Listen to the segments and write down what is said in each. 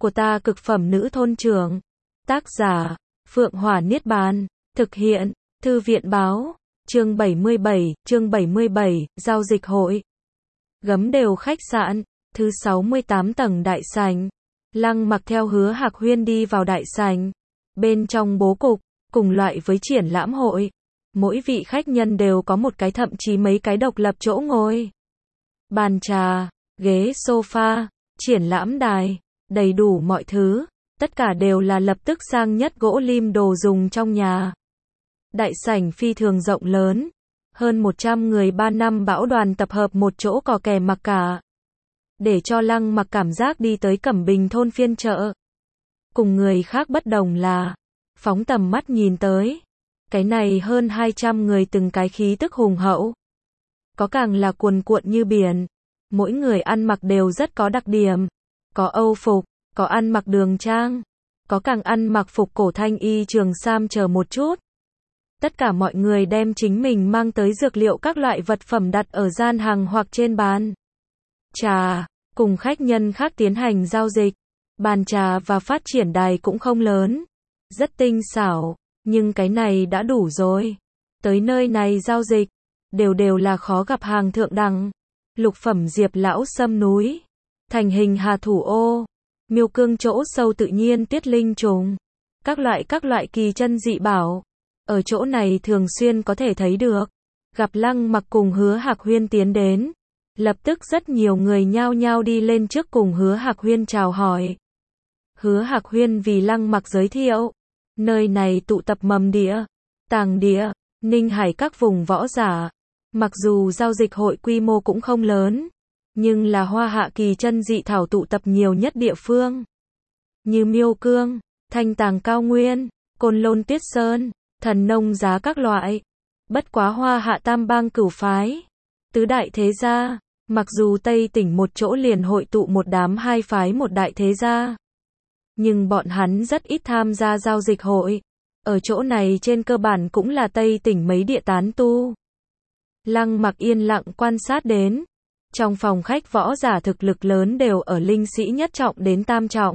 của ta cực phẩm nữ thôn trưởng. Tác giả, Phượng Hỏa Niết Bàn. Thực hiện, Thư viện Báo. Chương 77, Giao dịch hội. Gấm đều khách sạn, thứ 68 tầng đại sảnh. Lăng Mặc theo Hứa Hạc Huyên đi vào đại sảnh. Bên trong bố cục, cùng loại với triển lãm hội. Mỗi vị khách nhân đều có một cái thậm chí mấy cái độc lập chỗ ngồi. Bàn trà, ghế sofa, triển lãm đài, đầy đủ mọi thứ. Tất cả đều là lập tức sang nhất gỗ lim đồ dùng trong nhà. Đại sảnh phi thường rộng lớn. Hơn 100 người 3 năm bão đoàn tập hợp một chỗ cò kè mặc cả. Để cho Lăng Mặc cảm giác đi tới Cẩm Bình thôn phiên chợ. Cùng người khác bất đồng là, phóng tầm mắt nhìn tới. Cái này hơn 200 người từng cái khí tức hùng hậu. Có càng là cuồn cuộn như biển. Mỗi người ăn mặc đều rất có đặc điểm. Có Âu phục, có ăn mặc đường trang, có càng ăn mặc phục cổ thanh y trường sam chờ một chút. Tất cả mọi người đem chính mình mang tới dược liệu các loại vật phẩm đặt ở gian hàng hoặc trên bàn trà, cùng khách nhân khác tiến hành giao dịch. Bàn trà và phát triển đài cũng không lớn, rất tinh xảo, nhưng cái này đã đủ rồi. Tới nơi này giao dịch, đều là khó gặp hàng thượng đẳng. Lục phẩm diệp lão sâm núi, thành hình hà thủ ô, miêu cương chỗ sâu tự nhiên tiết linh trùng, các loại kỳ chân dị bảo. Ở chỗ này thường xuyên có thể thấy được. Gặp Lăng Mặc cùng Hứa Hạc Huyên tiến đến, lập tức rất nhiều người nhao nhao đi lên trước cùng Hứa Hạc Huyên chào hỏi. Hứa Hạc Huyên vì Lăng Mặc giới thiệu, nơi này tụ tập mầm địa, tàng địa, Ninh Hải các vùng võ giả. Mặc dù giao dịch hội quy mô cũng không lớn, nhưng là hoa hạ kỳ chân dị thảo tụ tập nhiều nhất địa phương. Như Miêu Cương, Thanh Tàng Cao Nguyên, Côn Lôn Tuyết Sơn, Thần Nông Giá các loại. Bất quá hoa hạ tam bang cửu phái, tứ đại thế gia, mặc dù Tây tỉnh một chỗ liền hội tụ một đám hai phái một đại thế gia. Nhưng bọn hắn rất ít tham gia giao dịch hội. Ở chỗ này trên cơ bản cũng là Tây tỉnh mấy địa tán tu. Lăng Mặc yên lặng quan sát đến. Trong phòng khách võ giả thực lực lớn đều ở linh sĩ nhất trọng đến tam trọng.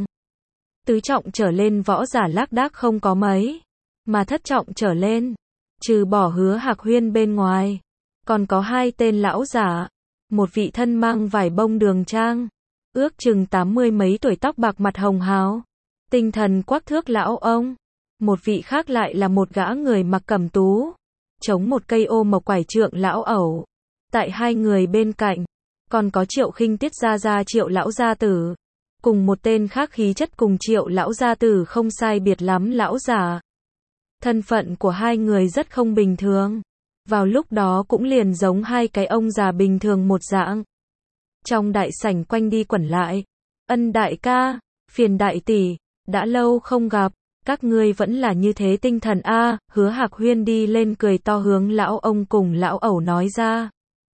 Tứ trọng trở lên võ giả lác đác không có mấy. Mà thất trọng trở lên, trừ bỏ Hứa Hạc Huyên bên ngoài, còn có hai tên lão giả. Một vị thân mang vải bông đường trang, ước chừng 80 mấy tuổi, tóc bạc mặt hồng hào, tinh thần quắc thước lão ông. Một vị khác lại là một gã người mặc cẩm tú, chống một cây ô mộc quải trượng lão ẩu. Tại hai người bên cạnh, còn có Triệu Khinh Tiết gia Triệu lão gia tử, cùng một tên khác khí chất cùng Triệu lão gia tử không sai biệt lắm lão giả. Thân phận của hai người rất không bình thường, vào lúc đó cũng liền giống hai cái ông già bình thường một dạng. Trong đại sảnh quanh đi quẩn lại, Ân đại ca, Phiền đại tỷ, đã lâu không gặp, các ngươi vẫn là như thế tinh thần a. Hứa Hạc Huyên đi lên cười to hướng lão ông cùng lão ẩu nói ra.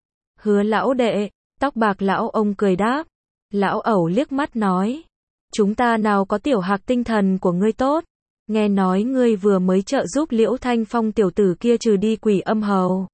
Hứa lão đệ, tóc bạc lão ông cười đáp. Lão ẩu liếc mắt nói, chúng ta nào có tiểu Hạc tinh thần của ngươi tốt. Nghe nói ngươi vừa mới trợ giúp Liễu Thanh Phong tiểu tử kia trừ đi quỷ âm hầu.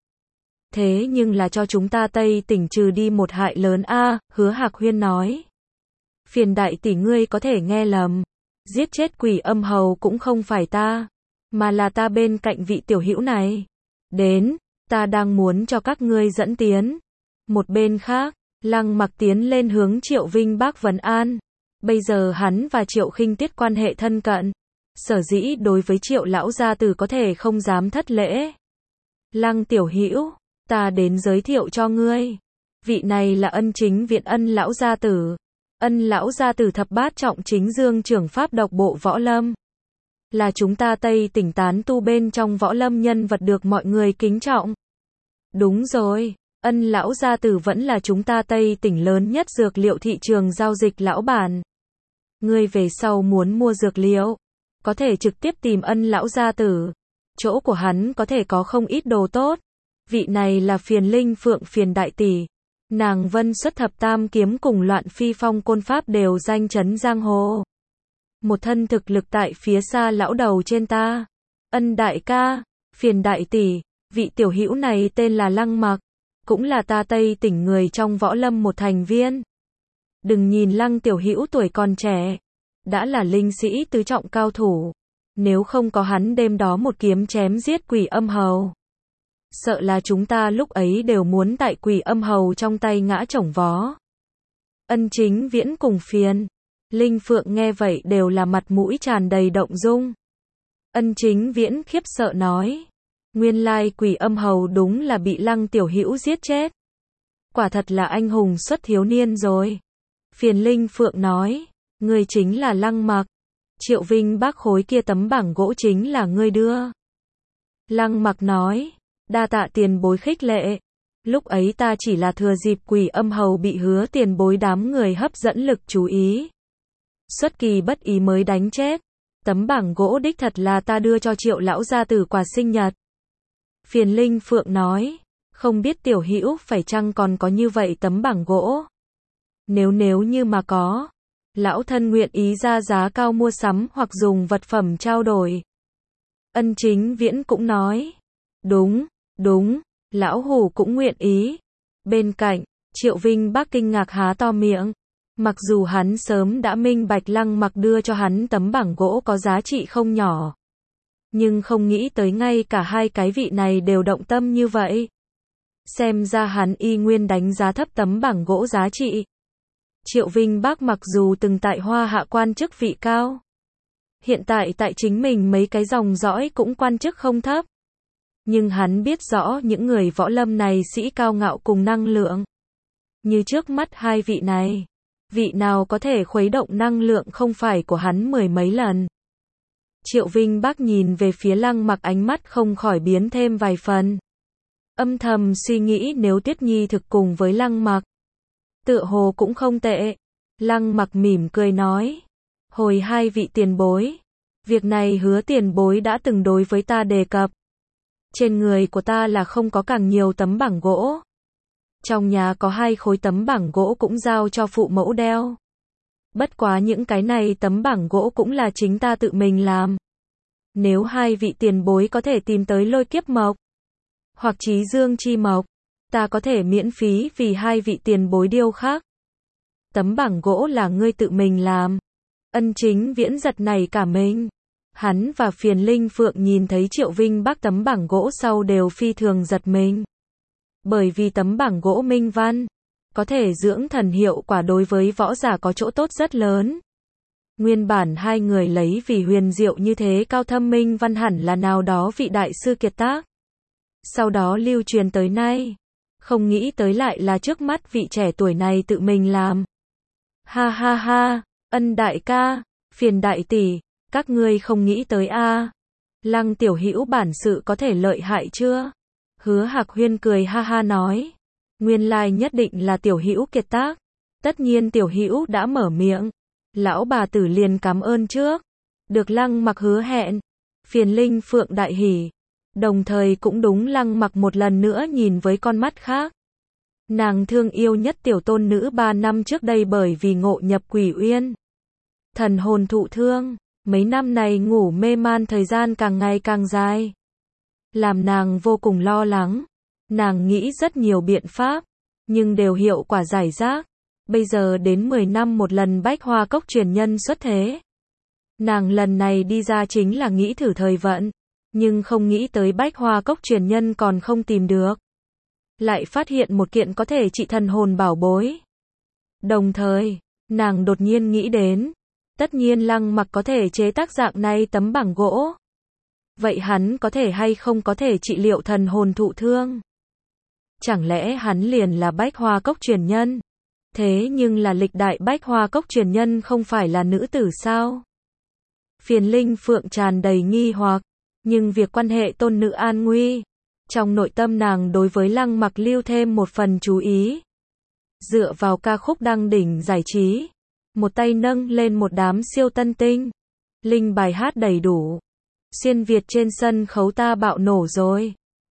Thế nhưng là cho chúng ta Tây tỉnh trừ đi một hại lớn a. Hứa Hạc Huyên nói. Phiền đại tỷ, ngươi có thể nghe lầm. Giết chết quỷ âm hầu cũng không phải ta, mà là ta bên cạnh vị tiểu hữu này. Đến, ta đang muốn cho các ngươi dẫn tiến. Một bên khác, Lăng Mặc tiến lên hướng Triệu Vinh Bác vấn an. Bây giờ hắn và Triệu Khinh Tiết quan hệ thân cận. Sở dĩ đối với Triệu lão gia tử có thể không dám thất lễ. Lăng tiểu hữu, ta đến giới thiệu cho ngươi. Vị này là Ân Chính Viện Ân lão gia tử. Ân lão gia tử thập bát trọng chính dương trưởng pháp độc bộ võ lâm. Là chúng ta Tây tỉnh tán tu bên trong võ lâm nhân vật được mọi người kính trọng. Đúng rồi, Ân lão gia tử vẫn là chúng ta Tây tỉnh lớn nhất dược liệu thị trường giao dịch lão bản. Ngươi về sau muốn mua dược liệu, có thể trực tiếp tìm Ân lão gia tử. Chỗ của hắn có thể có không ít đồ tốt. Vị này là Phiền Linh Phượng Phiền đại tỷ. Nàng vân xuất thập tam kiếm cùng loạn phi phong côn pháp đều danh chấn giang hồ. Một thân thực lực tại phía xa lão đầu trên ta. Ân đại ca, Phiền đại tỷ, vị tiểu hữu này tên là Lăng Mặc, cũng là ta Tây tỉnh người trong võ lâm một thành viên. Đừng nhìn Lăng tiểu hữu tuổi còn trẻ, đã là linh sĩ tứ trọng cao thủ. Nếu không có hắn đêm đó một kiếm chém giết Quỷ Âm Hầu, sợ là chúng ta lúc ấy đều muốn tại Quỷ Âm Hầu trong tay ngã chổng vó. Ân Chính Viễn cùng Phiền Linh Phượng nghe vậy đều là mặt mũi tràn đầy động dung. Ân Chính Viễn khiếp sợ nói, nguyên lai Quỷ Âm Hầu đúng là bị Lăng Tiểu Hữu giết chết. Quả thật là anh hùng xuất thiếu niên rồi. Phiền Linh Phượng nói, ngươi chính là Lăng Mặc. Triệu Vinh Bác khối kia tấm bảng gỗ chính là ngươi đưa. Lăng Mặc nói, đa tạ tiền bối khích lệ. Lúc ấy ta chỉ là thừa dịp Quỷ Âm Hầu bị Hứa tiền bối đám người hấp dẫn lực chú ý, xuất kỳ bất ý mới đánh chết. Tấm bảng gỗ đích thật là ta đưa cho Triệu lão gia tử quà sinh nhật. Phiền Linh Phượng nói, không biết tiểu hữu phải chăng còn có như vậy tấm bảng gỗ. Nếu như mà có, lão thân nguyện ý ra giá cao mua sắm hoặc dùng vật phẩm trao đổi. Ân Chính Viễn cũng nói, đúng, lão hủ cũng nguyện ý. Bên cạnh, Triệu Vinh Bác kinh ngạc há to miệng. Mặc dù hắn sớm đã minh bạch Lăng Mặc đưa cho hắn tấm bảng gỗ có giá trị không nhỏ, nhưng không nghĩ tới ngay cả hai cái vị này đều động tâm như vậy. Xem ra hắn y nguyên đánh giá thấp tấm bảng gỗ giá trị. Triệu Vinh Bác mặc dù từng tại Hoa Hạ quan chức vị cao, hiện tại tại chính mình mấy cái dòng dõi cũng quan chức không thấp, nhưng hắn biết rõ những người võ lâm này sĩ cao ngạo cùng năng lượng. Như trước mắt hai vị này, vị nào có thể khuấy động năng lượng không phải của hắn mười mấy lần. Triệu Vinh Bác nhìn về phía Lăng Mặc, ánh mắt không khỏi biến thêm vài phần. Âm thầm suy nghĩ nếu Tuyết Nhi thực cùng với Lăng Mặc, tựa hồ cũng không tệ. Lăng Mặc mỉm cười nói, hồi hai vị tiền bối, việc này Hứa tiền bối đã từng đối với ta đề cập. Trên người của ta là không có càng nhiều tấm bảng gỗ. Trong nhà có 2 khối tấm bảng gỗ cũng giao cho phụ mẫu đeo. Bất quá những cái này tấm bảng gỗ cũng là chính ta tự mình làm. Nếu hai vị tiền bối có thể tìm tới Lôi Kiếp Mộc hoặc Chí Dương Chi Mộc, ta có thể miễn phí vì hai vị tiền bối điêu khắc. Tấm bảng gỗ là ngươi tự mình làm. Ân Chính Viễn giật nảy cả mình. Hắn và Phiền Linh Phượng nhìn thấy Triệu Vinh Bác tấm bảng gỗ sau đều phi thường giật mình. Bởi vì tấm bảng gỗ minh văn có thể dưỡng thần, hiệu quả đối với võ giả có chỗ tốt rất lớn. Nguyên bản hai người lấy vì huyền diệu như thế cao thâm minh văn hẳn là nào đó vị đại sư kiệt tác, sau đó lưu truyền tới nay. Không nghĩ tới lại là trước mắt vị trẻ tuổi này tự mình làm. Ha ha ha, Ân đại ca, Phiền đại tỷ, các ngươi không nghĩ tới a? Lăng tiểu hữu bản sự có thể lợi hại chưa? Hứa Hạc Huyên cười ha ha nói, nguyên lai nhất định là tiểu hữu kiệt tác. Tất nhiên tiểu hữu đã mở miệng, lão bà tử liền cảm ơn trước. Được Lăng Mặc hứa hẹn, Phiền Linh Phượng đại hỉ, đồng thời cũng đúng Lăng Mặc một lần nữa nhìn với con mắt khác. Nàng thương yêu nhất tiểu tôn nữ 3 năm trước đây bởi vì ngộ nhập Quỷ Uyên, thần hồn thụ thương, mấy năm này ngủ mê man thời gian càng ngày càng dài, làm nàng vô cùng lo lắng. Nàng nghĩ rất nhiều biện pháp, nhưng đều hiệu quả rải rác. Bây giờ đến 10 năm một lần Bách Hoa Cốc truyền nhân xuất thế. Nàng lần này đi ra chính là nghĩ thử thời vận, nhưng không nghĩ tới Bách Hoa Cốc truyền nhân còn không tìm được. Lại phát hiện một kiện có thể trị thần hồn bảo bối. Đồng thời, nàng đột nhiên nghĩ đến, tất nhiên Lăng Mặc có thể chế tác dạng này tấm bảng gỗ. Vậy hắn có thể hay không có thể trị liệu thần hồn thụ thương? Chẳng lẽ hắn liền là Bách Hoa Cốc truyền nhân? Thế nhưng là lịch đại Bách Hoa Cốc truyền nhân không phải là nữ tử sao? Phiền Linh Phượng tràn đầy nghi hoặc, nhưng việc quan hệ tôn nữ an nguy, trong nội tâm nàng đối với Lăng Mặc lưu thêm một phần chú ý. Dựa vào ca khúc đăng đỉnh giải trí, một tay nâng lên một đám siêu tân tinh, linh bài hát đầy đủ. Xuyên Việt trên sân khấu ta bạo nổ rồi.